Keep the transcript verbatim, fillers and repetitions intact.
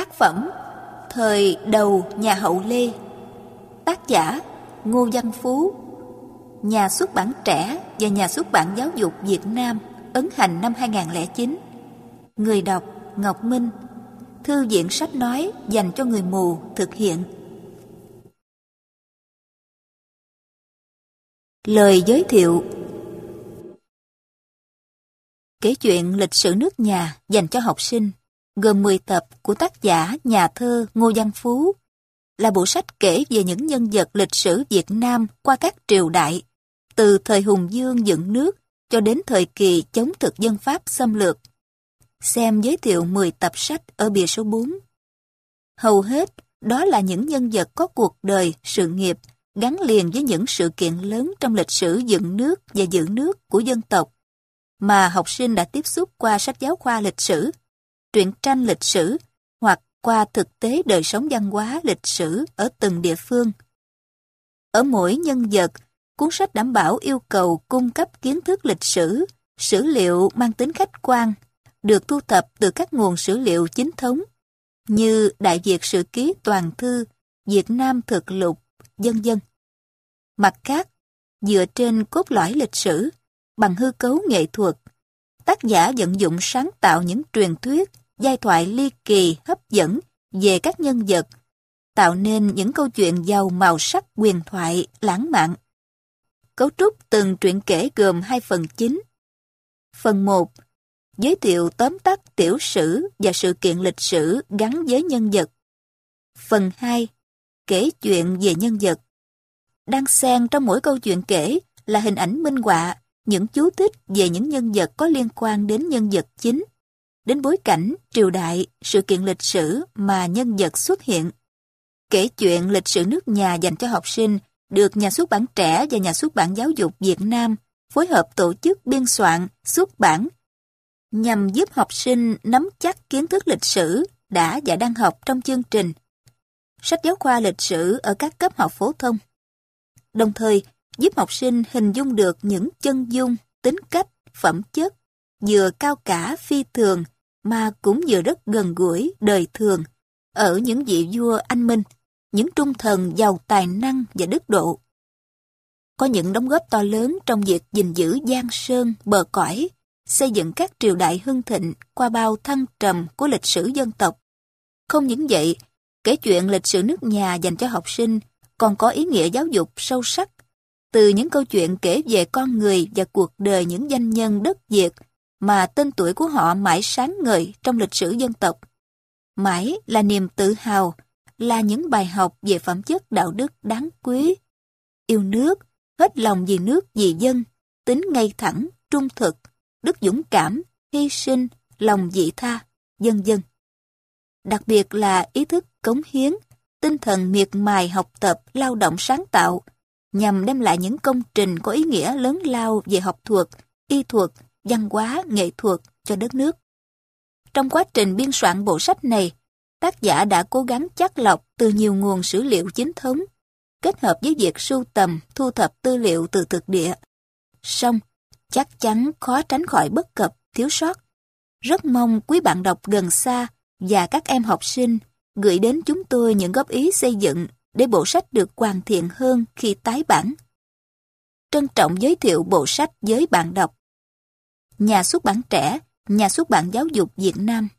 Tác phẩm Thời đầu nhà Hậu Lê. Tác giả Ngô Văn Phú. Nhà xuất bản Trẻ và Nhà xuất bản Giáo dục Việt Nam, ấn hành năm hai nghìn không trăm lẻ chín. Người đọc Ngọc Minh. Thư viện sách nói dành cho người mù thực hiện. Lời giới thiệu. Kể chuyện lịch sử nước nhà dành cho học sinh, gồm mười tập của tác giả nhà thơ Ngô Văn Phú, là bộ sách kể về những nhân vật lịch sử Việt Nam qua các triều đại, từ thời Hùng Vương dựng nước cho đến thời kỳ chống thực dân Pháp xâm lược. Xem giới thiệu mười tập sách ở bìa số bốn. Hầu hết đó là những nhân vật có cuộc đời, sự nghiệp gắn liền với những sự kiện lớn trong lịch sử dựng nước và giữ nước của dân tộc, mà học sinh đã tiếp xúc qua sách giáo khoa lịch sử, truyện tranh lịch sử hoặc qua thực tế đời sống văn hóa lịch sử ở từng địa phương. Ở mỗi nhân vật, cuốn sách đảm bảo yêu cầu cung cấp kiến thức lịch sử, sử liệu mang tính khách quan, được thu thập từ các nguồn sử liệu chính thống như Đại Việt Sử Ký Toàn Thư, Việt Nam Thực Lục, vân vân. Mặt khác, dựa trên cốt lõi lịch sử, bằng hư cấu nghệ thuật, tác giả vận dụng sáng tạo những truyền thuyết, giai thoại ly kỳ hấp dẫn về các nhân vật, tạo nên những câu chuyện giàu màu sắc huyền thoại, lãng mạn. Cấu trúc từng truyện kể gồm hai phần chính. Phần một, giới thiệu tóm tắt tiểu sử và sự kiện lịch sử gắn với nhân vật. Phần hai, kể chuyện về nhân vật. Đang xen trong mỗi câu chuyện kể là hình ảnh minh họa, những chú thích về những nhân vật có liên quan đến nhân vật chính, đến bối cảnh, triều đại, sự kiện lịch sử mà nhân vật xuất hiện. Kể chuyện lịch sử nước nhà dành cho học sinh được Nhà xuất bản Trẻ và Nhà xuất bản Giáo dục Việt Nam phối hợp tổ chức biên soạn, xuất bản, nhằm giúp học sinh nắm chắc kiến thức lịch sử đã và đang học trong chương trình sách giáo khoa lịch sử ở các cấp học phổ thông, đồng thời giúp học sinh hình dung được những chân dung, tính cách, phẩm chất, vừa cao cả phi thường mà cũng vừa rất gần gũi đời thường ở những vị vua anh minh, những trung thần giàu tài năng và đức độ. Có những đóng góp to lớn trong việc gìn giữ giang sơn, bờ cõi, xây dựng các triều đại hưng thịnh qua bao thăng trầm của lịch sử dân tộc. Không những vậy, kể chuyện lịch sử nước nhà dành cho học sinh còn có ý nghĩa giáo dục sâu sắc, từ những câu chuyện kể về con người và cuộc đời những danh nhân đất Việt mà tên tuổi của họ mãi sáng ngời trong lịch sử dân tộc. Mãi là niềm tự hào, là những bài học về phẩm chất đạo đức đáng quý. Yêu nước, hết lòng vì nước vì dân, tính ngay thẳng, trung thực, đức dũng cảm, hy sinh, lòng vị tha, vân vân. Đặc biệt là ý thức cống hiến, tinh thần miệt mài học tập, lao động sáng tạo, nhằm đem lại những công trình có ý nghĩa lớn lao về học thuật, y thuật, văn hóa, nghệ thuật cho đất nước. Trong quá trình biên soạn bộ sách này, tác giả đã cố gắng chắt lọc từ nhiều nguồn sử liệu chính thống, kết hợp với việc sưu tầm, thu thập tư liệu từ thực địa. Song, chắc chắn khó tránh khỏi bất cập, thiếu sót. Rất mong quý bạn đọc gần xa và các em học sinh gửi đến chúng tôi những góp ý xây dựng để bộ sách được hoàn thiện hơn khi tái bản. Trân trọng giới thiệu bộ sách với bạn đọc. Nhà xuất bản Trẻ, Nhà xuất bản Giáo dục Việt Nam.